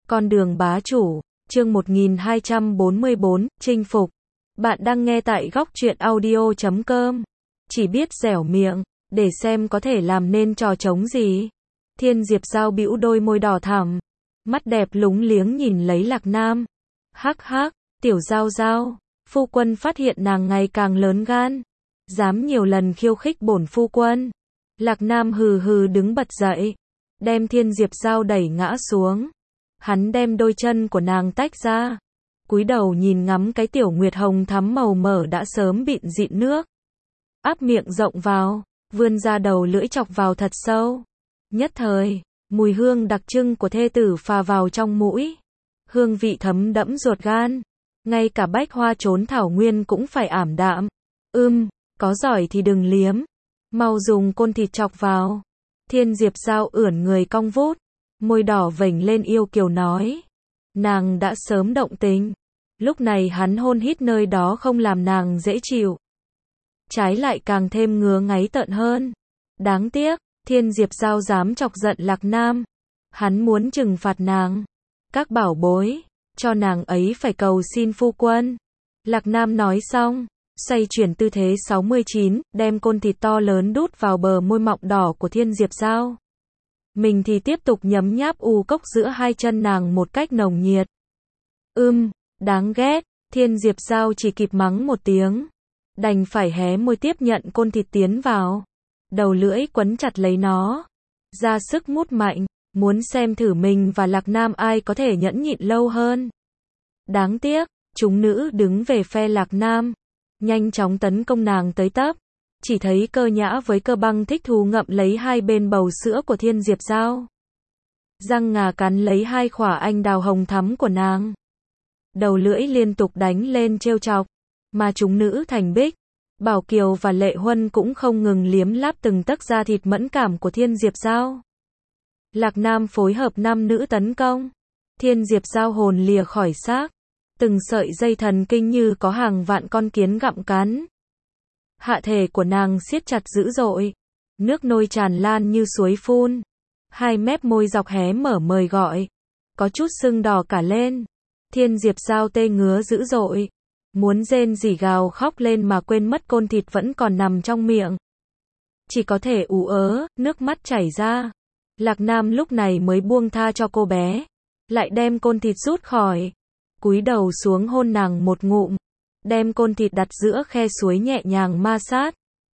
Con đường bá chủ, chương 1244, chinh phục. Bạn đang nghe tại góc truyện audio.com. Chỉ biết dẻo miệng, để xem có thể làm nên trò trống gì. Thiên Diệp Giao bĩu đôi môi đỏ thẳm, mắt đẹp lúng liếng nhìn lấy Lạc Nam. Hắc hắc, tiểu Giao Giao, phu quân phát hiện nàng ngày càng lớn gan, dám nhiều lần khiêu khích bổn phu quân. Lạc Nam hừ hừ đứng bật dậy, đem Thiên Diệp Giao đẩy ngã xuống. Hắn đem đôi chân của nàng tách ra, cúi đầu nhìn ngắm cái tiểu nguyệt hồng thắm màu mỡ đã sớm bịn dịn nước. Áp miệng rộng vào, vươn ra đầu lưỡi chọc vào thật sâu. Nhất thời, mùi hương đặc trưng của thê tử phà vào trong mũi. Hương vị thấm đẫm ruột gan. Ngay cả bách hoa trốn thảo nguyên cũng phải ảm đạm. Có giỏi thì đừng liếm. Mau dùng côn thịt chọc vào. Thiên Diệp Giao ưỡn người cong vút, môi đỏ vểnh lên yêu kiều nói. Nàng đã sớm động tình. Lúc này hắn hôn hít nơi đó không làm nàng dễ chịu, trái lại càng thêm ngứa ngáy tợn hơn. Đáng tiếc, Thiên Diệp Giao dám chọc giận Lạc Nam. Hắn muốn trừng phạt nàng. Các bảo bối, cho nàng ấy phải cầu xin phu quân. Lạc Nam nói xong, xoay chuyển tư thế 69, đem côn thịt to lớn đút vào bờ môi mọng đỏ của Thiên Diệp Giao. Mình thì tiếp tục nhấm nháp u cốc giữa hai chân nàng một cách nồng nhiệt. Đáng ghét, Thiên Diệp Giao chỉ kịp mắng một tiếng, đành phải hé môi tiếp nhận côn thịt tiến vào. Đầu lưỡi quấn chặt lấy nó, ra sức mút mạnh, muốn xem thử mình và Lạc Nam ai có thể nhẫn nhịn lâu hơn. Đáng tiếc, chúng nữ đứng về phe Lạc Nam, nhanh chóng tấn công nàng tới tấp. Chỉ thấy Cơ Nhã với Cơ Băng thích thú ngậm lấy hai bên bầu sữa của Thiên Diệp Giao, răng ngà cắn lấy hai khỏa anh đào hồng thắm của nàng. Đầu lưỡi liên tục đánh lên trêu chọc, mà chúng nữ thành bích, Bảo Kiều và Lệ Huân cũng không ngừng liếm láp từng tấc da thịt mẫn cảm của Thiên Diệp Giao. Lạc Nam phối hợp nam nữ tấn công. Thiên Diệp Giao hồn lìa khỏi xác, từng sợi dây thần kinh như có hàng vạn con kiến gặm cắn. Hạ thể của nàng siết chặt dữ dội, nước nôi tràn lan như suối phun. Hai mép môi dọc hé mở mời gọi, có chút sưng đỏ cả lên. Thiên Diệp Giao tê ngứa dữ dội, muốn rên rỉ gào khóc lên mà quên mất côn thịt vẫn còn nằm trong miệng. Chỉ có thể ú ớ, nước mắt chảy ra. Lạc Nam lúc này mới buông tha cho cô bé, lại đem côn thịt rút khỏi, cúi đầu xuống hôn nàng một ngụm, đem côn thịt đặt giữa khe suối nhẹ nhàng ma sát.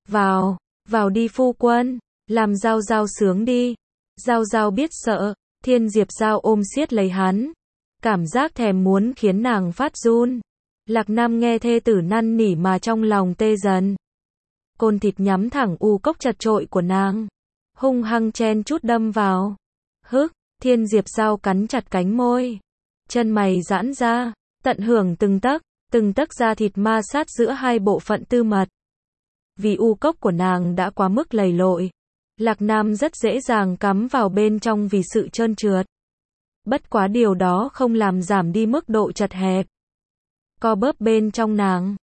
Vào đi phu quân, làm Giao Giao sướng đi. Giao Giao biết sợ, Thiên Diệp Giao ôm siết lấy hắn, cảm giác thèm muốn khiến nàng phát run. Lạc Nam nghe thê tử năn nỉ mà trong lòng tê dần. Côn thịt nhắm thẳng u cốc chật chội của nàng, hung hăng chen chút đâm vào. Thiên Diệp Giao cắn chặt cánh môi, chân mày giãn ra, tận hưởng từng tấc da thịt ma sát giữa hai bộ phận tư mật. Vì u cốc của nàng đã quá mức lầy lội, Lạc Nam rất dễ dàng cắm vào bên trong vì sự trơn trượt. Bất quá điều đó không làm giảm đi mức độ chật hẹp, co bóp bên trong nàng.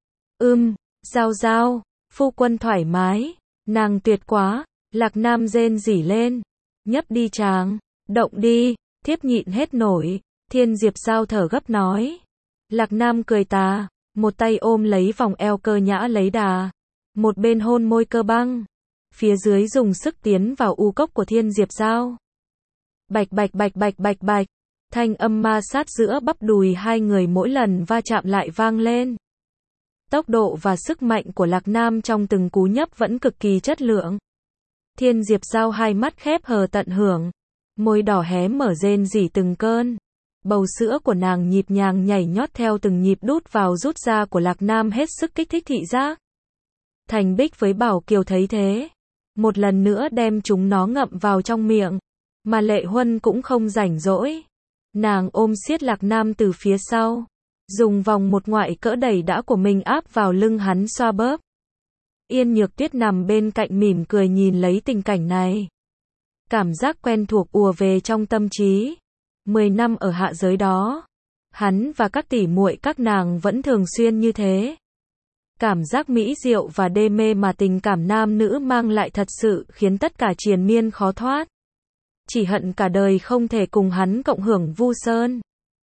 Giao Giao, phu quân thoải mái, nàng tuyệt quá. Lạc Nam rên rỉ lên, nhấp đi chàng, động đi, thiếp nhịn hết nổi. Thiên Diệp Giao thở gấp nói. Lạc Nam cười tà, một tay ôm lấy vòng eo Cơ Nhã lấy đà, một bên hôn môi Cơ Băng, phía dưới dùng sức tiến vào u cốc của Thiên Diệp Giao. Bạch bạch bạch bạch bạch bạch, thanh âm ma sát giữa bắp đùi hai người mỗi lần va chạm lại vang lên. Tốc độ và sức mạnh của Lạc Nam trong từng cú nhấp vẫn cực kỳ chất lượng. Thiên Diệp Giao hai mắt khép hờ tận hưởng, môi đỏ hé mở rên rỉ từng cơn. Bầu sữa của nàng nhịp nhàng nhảy nhót theo từng nhịp đút vào rút ra của Lạc Nam hết sức kích thích thị giác. Thành Bích với Bảo Kiều thấy thế, một lần nữa đem chúng nó ngậm vào trong miệng, mà Lệ Huân cũng không rảnh rỗi. Nàng ôm siết Lạc Nam từ phía sau, dùng vòng một ngoại cỡ đẩy đã của mình áp vào lưng hắn xoa bóp. Yên Nhược Tuyết nằm bên cạnh mỉm cười nhìn lấy tình cảnh này. Cảm giác quen thuộc ùa về trong tâm trí. 10 năm ở hạ giới đó, hắn và các tỷ muội các nàng vẫn thường xuyên như thế. Cảm giác mỹ diệu và đê mê mà tình cảm nam nữ mang lại thật sự khiến tất cả triền miên khó thoát. chỉ hận cả đời không thể cùng hắn cộng hưởng vu sơn.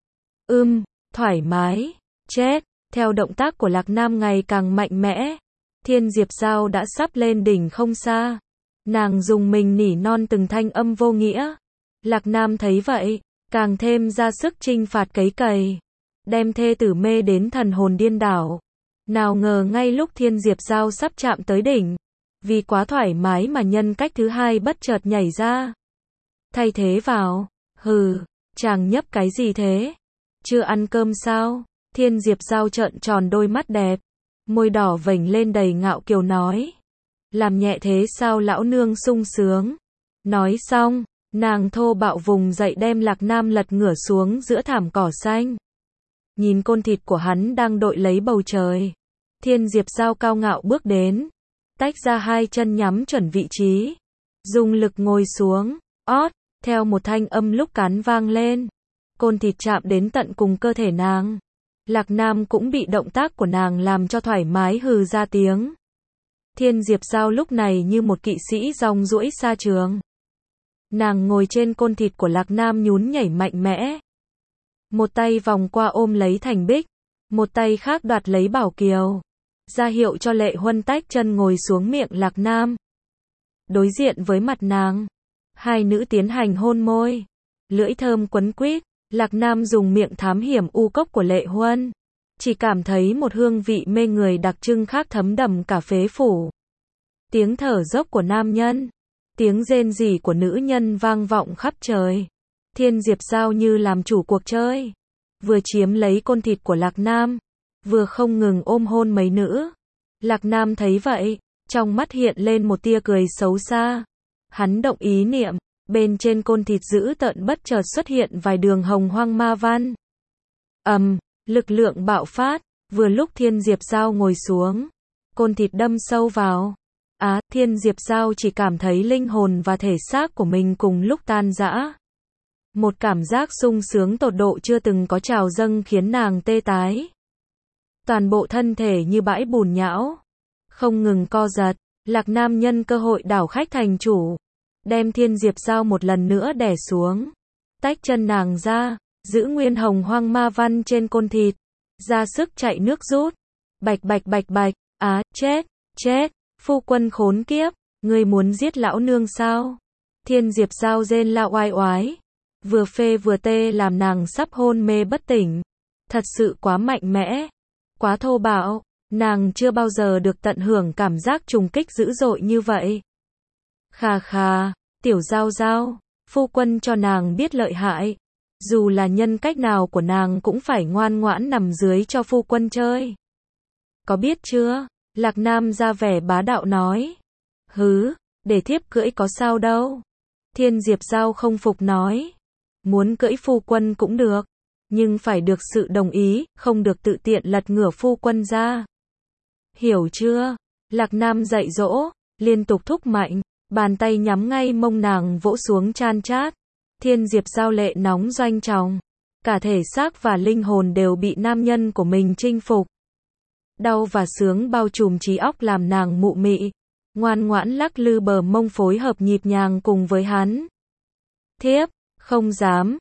Thoải mái, chết. Theo động tác của Lạc Nam ngày càng mạnh mẽ, Thiên Diệp Giao đã sắp lên đỉnh không xa. Nàng dùng mình nỉ non từng thanh âm vô nghĩa. Lạc Nam thấy vậy, càng thêm ra sức chinh phạt cấy cày, đem thê tử mê đến thần hồn điên đảo. Nào ngờ ngay lúc Thiên Diệp Giao sắp chạm tới đỉnh, vì quá thoải mái mà nhân cách thứ hai bất chợt nhảy ra. Thay thế vào, hừ, chàng nhấp cái gì thế? Chưa ăn cơm sao? Thiên Diệp Giao trợn tròn đôi mắt đẹp, môi đỏ vểnh lên đầy ngạo kiều nói. Làm nhẹ thế sao lão nương sung sướng? Nói xong, nàng thô bạo vùng dậy đem Lạc Nam lật ngửa xuống giữa thảm cỏ xanh. Nhìn côn thịt của hắn đang đội lấy bầu trời, Thiên Diệp Giao cao ngạo bước đến, tách ra hai chân nhắm chuẩn vị trí, dùng lực ngồi xuống, theo một thanh âm lúc cắn vang lên, côn thịt chạm đến tận cùng cơ thể nàng. Lạc Nam cũng bị động tác của nàng làm cho thoải mái hừ ra tiếng. Thiên Diệp Giao lúc này như một kỵ sĩ rong ruổi xa trường. Nàng ngồi trên côn thịt của Lạc Nam nhún nhảy mạnh mẽ. Một tay vòng qua ôm lấy Thành Bích, một tay khác đoạt lấy Bảo Kiều, ra hiệu cho Lệ Huân tách chân ngồi xuống miệng Lạc Nam. Đối diện với mặt nàng, hai nữ tiến hành hôn môi, lưỡi thơm quấn quýt. Lạc Nam dùng miệng thám hiểm u cốc của Lệ Huân, chỉ cảm thấy một hương vị mê người đặc trưng khác thấm đậm cả phế phủ. Tiếng thở dốc của nam nhân, tiếng rên rỉ của nữ nhân vang vọng khắp trời. Thiên Diệp Giao như làm chủ cuộc chơi, vừa chiếm lấy côn thịt của Lạc Nam, vừa không ngừng ôm hôn mấy nữ. Lạc Nam thấy vậy, trong mắt hiện lên một tia cười xấu xa. Hắn động ý niệm, bên trên côn thịt dữ tợn bất chợt xuất hiện vài đường hồng hoang ma văn. Lực lượng bạo phát, vừa lúc Thiên Diệp Giao ngồi xuống, côn thịt đâm sâu vào. Thiên Diệp Giao chỉ cảm thấy linh hồn và thể xác của mình cùng lúc tan rã. Một cảm giác sung sướng tột độ chưa từng có trào dâng khiến nàng tê tái. Toàn bộ thân thể như bãi bùn nhão, không ngừng co giật. Lạc Nam nhân cơ hội đảo khách thành chủ, đem Thiên Diệp Giao một lần nữa đè xuống, tách chân nàng ra, giữ nguyên hồng hoang ma văn trên côn thịt, ra sức chạy nước rút. Bạch bạch bạch bạch, chết, phu quân khốn kiếp, ngươi muốn giết lão nương sao? Thiên Diệp Giao rên la oai oái, vừa phê vừa tê làm nàng sắp hôn mê bất tỉnh. Thật sự quá mạnh mẽ, quá thô bạo, nàng chưa bao giờ được tận hưởng cảm giác trùng kích dữ dội như vậy. Khà khà, tiểu Giao Giao, phu quân cho nàng biết lợi hại, dù là nhân cách nào của nàng cũng phải ngoan ngoãn nằm dưới cho phu quân chơi. Có biết chưa? Lạc Nam ra vẻ bá đạo nói. Hứ, để thiếp cưỡi có sao đâu. Thiên Diệp Giao không phục nói. Muốn cưỡi phu quân cũng được, nhưng phải được sự đồng ý, không được tự tiện lật ngửa phu quân ra. Hiểu chưa? Lạc Nam dạy dỗ, liên tục thúc mạnh, bàn tay nhắm ngay mông nàng vỗ xuống chan chát. Thiên Diệp Giao lệ nóng doanh tròng, cả thể xác và linh hồn đều bị nam nhân của mình chinh phục. Đau và sướng bao trùm trí óc làm nàng mụ mị, ngoan ngoãn lắc lư bờ mông phối hợp nhịp nhàng cùng với hắn. Thiếp, không dám,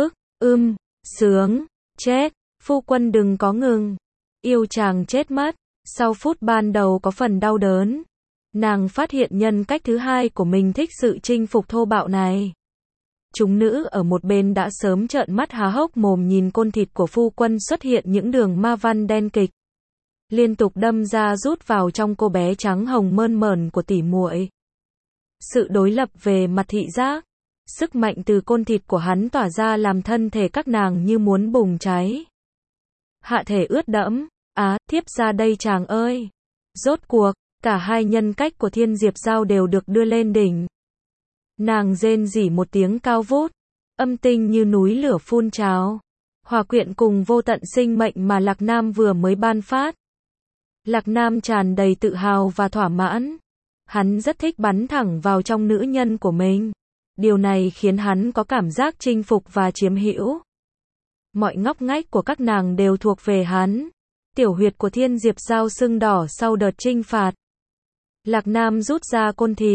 sướng, chết, phu quân đừng có ngừng. Yêu chàng chết mất, sau phút ban đầu có phần đau đớn, nàng phát hiện nhân cách thứ hai của mình thích sự chinh phục thô bạo này. Chúng nữ ở một bên đã sớm trợn mắt há hốc mồm nhìn côn thịt của phu quân xuất hiện những đường ma văn đen kịch, liên tục đâm ra rút vào trong cô bé trắng hồng mơn mởn của tỷ muội. Sự đối lập về mặt thị giác, sức mạnh từ côn thịt của hắn tỏa ra làm thân thể các nàng như muốn bùng cháy. Hạ thể ướt đẫm, thiếp ra đây chàng ơi. Rốt cuộc, cả hai nhân cách của Thiên Diệp Giao đều được đưa lên đỉnh. Nàng rên rỉ một tiếng cao vút, âm tinh như núi lửa phun trào, hòa quyện cùng vô tận sinh mệnh mà Lạc Nam vừa mới ban phát. Lạc Nam tràn đầy tự hào và thỏa mãn. Hắn rất thích bắn thẳng vào trong nữ nhân của mình. Điều này khiến hắn có cảm giác chinh phục và chiếm hữu. Mọi ngóc ngách của các nàng đều thuộc về hắn. Tiểu huyệt của Thiên Diệp Giao sưng đỏ sau đợt chinh phạt. Lạc Nam rút ra côn thịt,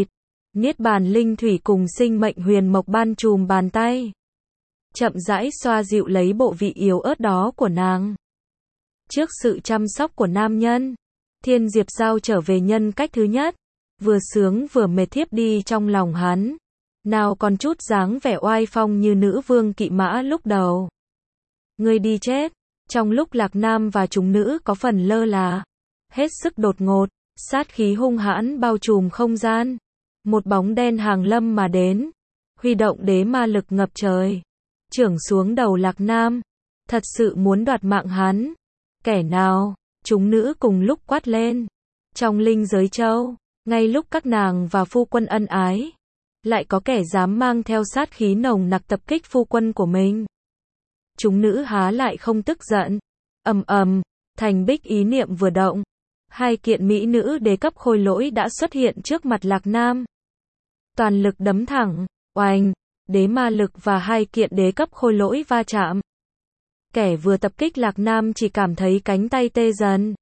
Niết bàn linh thủy cùng sinh mệnh huyền mộc ban trùm bàn tay. Chậm rãi xoa dịu lấy bộ vị yếu ớt đó của nàng. Trước sự chăm sóc của nam nhân, Thiên Diệp Giao trở về nhân cách thứ nhất. Vừa sướng vừa mệt thiếp đi trong lòng hắn. Nào còn chút dáng vẻ oai phong như nữ vương kỵ mã lúc đầu. Ngươi đi chết. Trong lúc Lạc Nam và chúng nữ có phần lơ là, hết sức đột ngột, sát khí hung hãn bao trùm không gian. Một bóng đen hàng lâm mà đến, huy động đế ma lực ngập trời, chưởng xuống đầu Lạc Nam, thật sự muốn đoạt mạng hắn. Kẻ nào? Chúng nữ cùng lúc quát lên. Trong linh giới châu, ngay lúc các nàng và phu quân ân ái, lại có kẻ dám mang theo sát khí nồng nặc tập kích phu quân của mình. Chúng nữ há lại không tức giận. Ầm ầm, thành bích ý niệm vừa động, hai kiện mỹ nữ đế cấp khôi lỗi đã xuất hiện trước mặt Lạc Nam. Toàn lực đấm thẳng, oanh, đế ma lực và hai kiện đế cấp khôi lỗi va chạm. Kẻ vừa tập kích Lạc Nam chỉ cảm thấy cánh tay tê dần,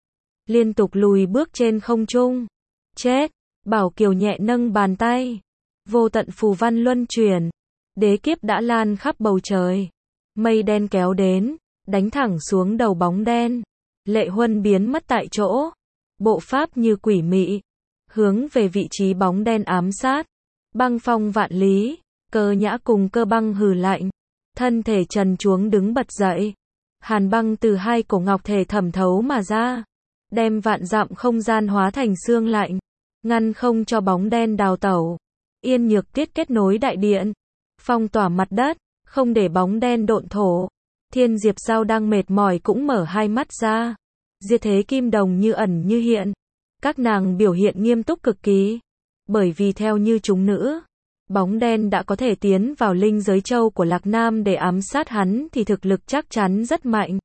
liên tục lùi bước trên không trung. Chết! Bảo Kiều nhẹ nâng bàn tay, vô tận phù văn luân chuyển, đế kiếp đã lan khắp bầu trời. Mây đen kéo đến, đánh thẳng xuống đầu bóng đen. Lệ Huân biến mất tại chỗ, bộ pháp như quỷ mị, hướng về vị trí bóng đen ám sát. Băng Phong vạn lý, Cơ Nhã cùng Cơ Băng hừ lạnh, thân thể trần truống đứng bật dậy. Hàn băng từ hai cổ ngọc thể thẩm thấu mà ra, đem vạn dặm không gian hóa thành xương lạnh, ngăn không cho bóng đen đào tẩu. Yên Nhược Tiết kết nối đại điện, phong tỏa mặt đất, không để bóng đen độn thổ. Thiên Diệp Giao đang mệt mỏi cũng mở hai mắt ra. Diệt Thế Kim Đồng như ẩn như hiện. Các nàng biểu hiện nghiêm túc cực kỳ. Bởi vì theo như chúng nữ, bóng đen đã có thể tiến vào linh giới châu của Lạc Nam để ám sát hắn thì thực lực chắc chắn rất mạnh.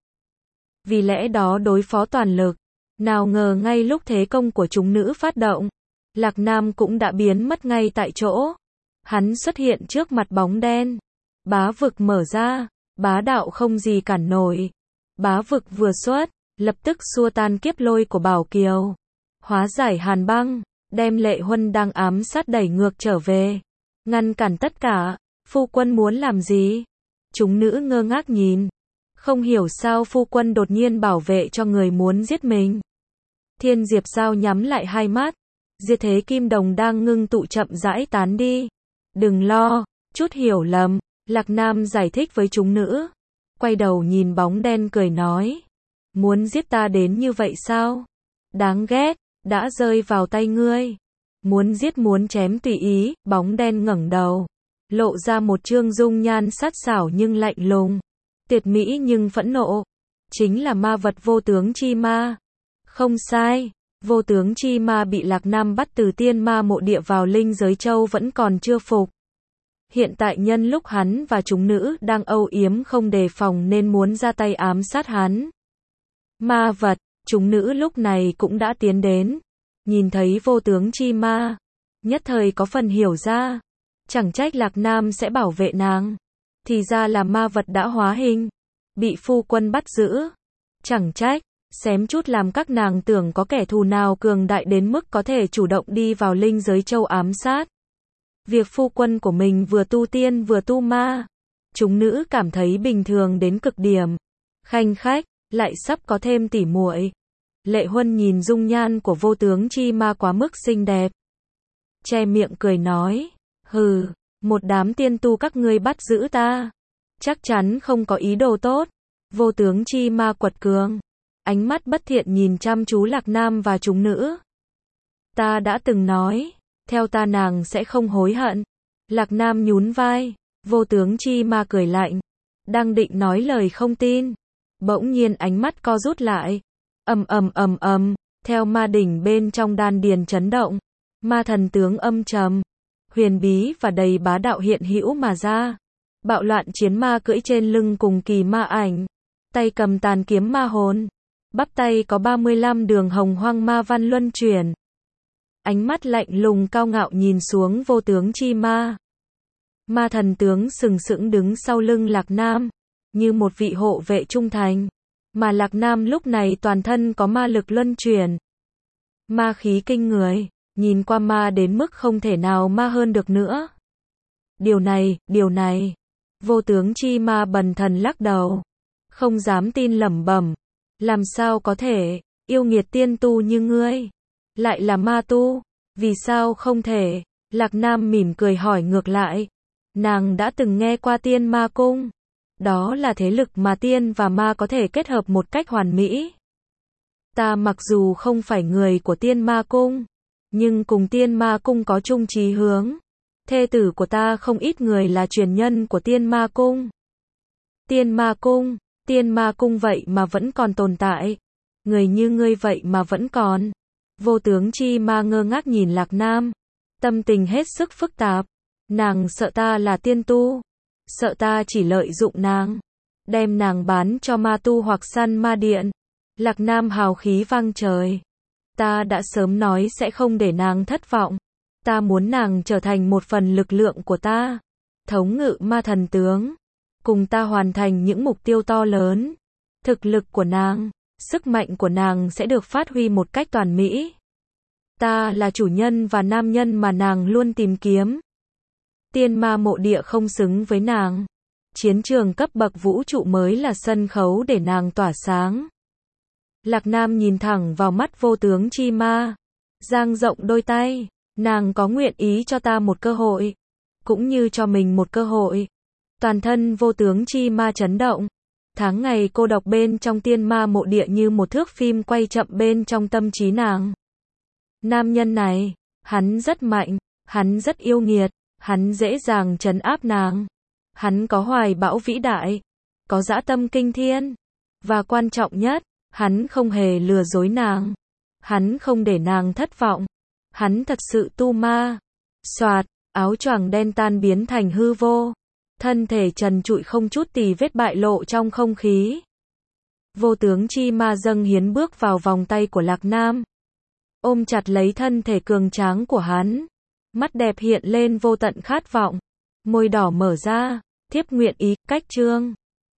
Vì lẽ đó đối phó toàn lực. Nào ngờ ngay lúc thế công của chúng nữ phát động, Lạc Nam cũng đã biến mất ngay tại chỗ. Hắn xuất hiện trước mặt bóng đen. Bá vực mở ra, bá đạo không gì cản nổi. Bá vực vừa xuất, lập tức xua tan kiếp lôi của Bảo Kiều, hóa giải hàn băng, đem Lệ Huân đang ám sát đẩy ngược trở về, ngăn cản tất cả. Phu quân muốn làm gì? Chúng nữ ngơ ngác nhìn, không hiểu sao phu quân đột nhiên bảo vệ cho người muốn giết mình. Thiên Diệp Giao nhắm lại hai mắt, Diệt Thế Kim Đồng đang ngưng tụ chậm rãi tán đi. Đừng lo, chút hiểu lầm. Lạc Nam giải thích với chúng nữ, quay đầu nhìn bóng đen cười nói, muốn giết ta đến như vậy sao? Đáng ghét, đã rơi vào tay ngươi. Muốn giết muốn chém tùy ý. Bóng đen ngẩng đầu, lộ ra một trương dung nhan sát sảo nhưng lạnh lùng, tuyệt mỹ nhưng phẫn nộ. Chính là ma vật vô tướng chi ma. Không sai, vô tướng chi ma bị Lạc Nam bắt từ tiên ma mộ địa vào linh giới châu vẫn còn chưa phục. Hiện tại nhân lúc hắn và chúng nữ đang âu yếm không đề phòng nên muốn ra tay ám sát hắn. Ma vật, chúng nữ lúc này cũng đã tiến đến. Nhìn thấy vô tướng chi ma, nhất thời có phần hiểu ra. Chẳng trách Lạc Nam sẽ bảo vệ nàng. Thì ra là ma vật đã hóa hình, bị phu quân bắt giữ. Chẳng trách, xém chút làm các nàng tưởng có kẻ thù nào cường đại đến mức có thể chủ động đi vào linh giới châu ám sát. Việc phu quân của mình vừa tu tiên vừa tu ma, chúng nữ cảm thấy bình thường đến cực điểm. Khanh khách, lại sắp có thêm tỉ muội. Lệ Huân nhìn dung nhan của vô tướng chi ma quá mức xinh đẹp, che miệng cười nói, hừ, một đám tiên tu các ngươi bắt giữ ta, chắc chắn không có ý đồ tốt. Vô tướng chi ma quật cường, ánh mắt bất thiện nhìn chăm chú Lạc Nam và chúng nữ. Ta đã từng nói, theo ta nàng sẽ không hối hận. Lạc Nam nhún vai, vô tướng chi ma cười lạnh, đang định nói lời không tin, bỗng nhiên ánh mắt co rút lại. Theo ma đỉnh bên trong đan điền chấn động, ma thần tướng âm trầm, huyền bí và đầy bá đạo hiện hữu mà ra. Bạo loạn chiến ma cưỡi trên lưng cùng kỳ ma ảnh, tay cầm tàn kiếm ma hồn, bắp tay có 35 đường hồng hoang ma văn luân chuyển. Ánh mắt lạnh lùng cao ngạo nhìn xuống vô tướng chi ma. Ma thần tướng sừng sững đứng sau lưng Lạc Nam, như một vị hộ vệ trung thành. Mà Lạc Nam lúc này toàn thân có ma lực luân chuyển, ma khí kinh người, nhìn qua ma đến mức không thể nào ma hơn được nữa. Điều này, vô tướng chi ma bần thần lắc đầu, không dám tin lẩm bẩm, làm sao có thể, yêu nghiệt tiên tu như ngươi, lại là ma tu, vì sao không thể? Lạc Nam mỉm cười hỏi ngược lại, nàng đã từng nghe qua tiên ma cung, đó là thế lực mà tiên và ma có thể kết hợp một cách hoàn mỹ. Ta mặc dù không phải người của tiên ma cung, nhưng cùng tiên ma cung có chung chí hướng. Thê tử của ta không ít người là truyền nhân của tiên ma cung. Tiên ma cung vậy mà vẫn còn tồn tại. Người như ngươi vậy mà vẫn còn. Vô tướng chi ma ngơ ngác nhìn Lạc Nam. Tâm tình hết sức phức tạp. Nàng sợ ta là tiên tu. Sợ ta chỉ lợi dụng nàng. Đem nàng bán cho ma tu hoặc săn ma điện. Lạc Nam hào khí vang trời. Ta đã sớm nói sẽ không để nàng thất vọng. Ta muốn nàng trở thành một phần lực lượng của ta. Thống ngự ma thần tướng. Cùng ta hoàn thành những mục tiêu to lớn. Thực lực của nàng, sức mạnh của nàng sẽ được phát huy một cách toàn mỹ. Ta là chủ nhân và nam nhân mà nàng luôn tìm kiếm. Tiên ma mộ địa không xứng với nàng. Chiến trường cấp bậc vũ trụ mới là sân khấu để nàng tỏa sáng. Lạc Nam nhìn thẳng vào mắt vô tướng chi ma. Dang rộng đôi tay. Nàng có nguyện ý cho ta một cơ hội. Cũng như cho mình một cơ hội. Toàn thân vô tướng chi ma chấn động. Tháng ngày cô độc bên trong tiên ma mộ địa như một thước phim quay chậm bên trong tâm trí nàng. Nam nhân này, hắn rất mạnh, hắn rất yêu nghiệt, hắn dễ dàng trấn áp nàng. Hắn có hoài bão vĩ đại, có dã tâm kinh thiên. Và quan trọng nhất, hắn không hề lừa dối nàng. Hắn không để nàng thất vọng. Hắn thật sự tu ma. Soạt, áo choàng đen tan biến thành hư vô. Thân thể trần trụi không chút tì vết bại lộ trong không khí. Vô tướng chi ma dâng hiến bước vào vòng tay của Lạc Nam. Ôm chặt lấy thân thể cường tráng của hắn. Mắt đẹp hiện lên vô tận khát vọng. Môi đỏ mở ra, thiếp nguyện ý, cách chương.